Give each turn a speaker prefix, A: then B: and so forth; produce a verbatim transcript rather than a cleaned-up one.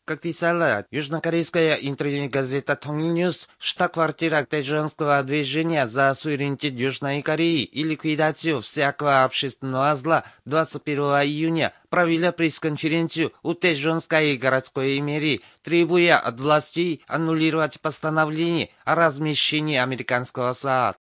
A: Как писала южнокорейская интернет-газета «Тонгньюс», штаб-квартира Тэджонского движения за суверенитет Южной Кореи и ликвидацию всякого общественного зла двадцать первого июня провели пресс-конференцию у Тэджонской городской мэрии, требуя от властей аннулировать постановление о размещении американского СААД.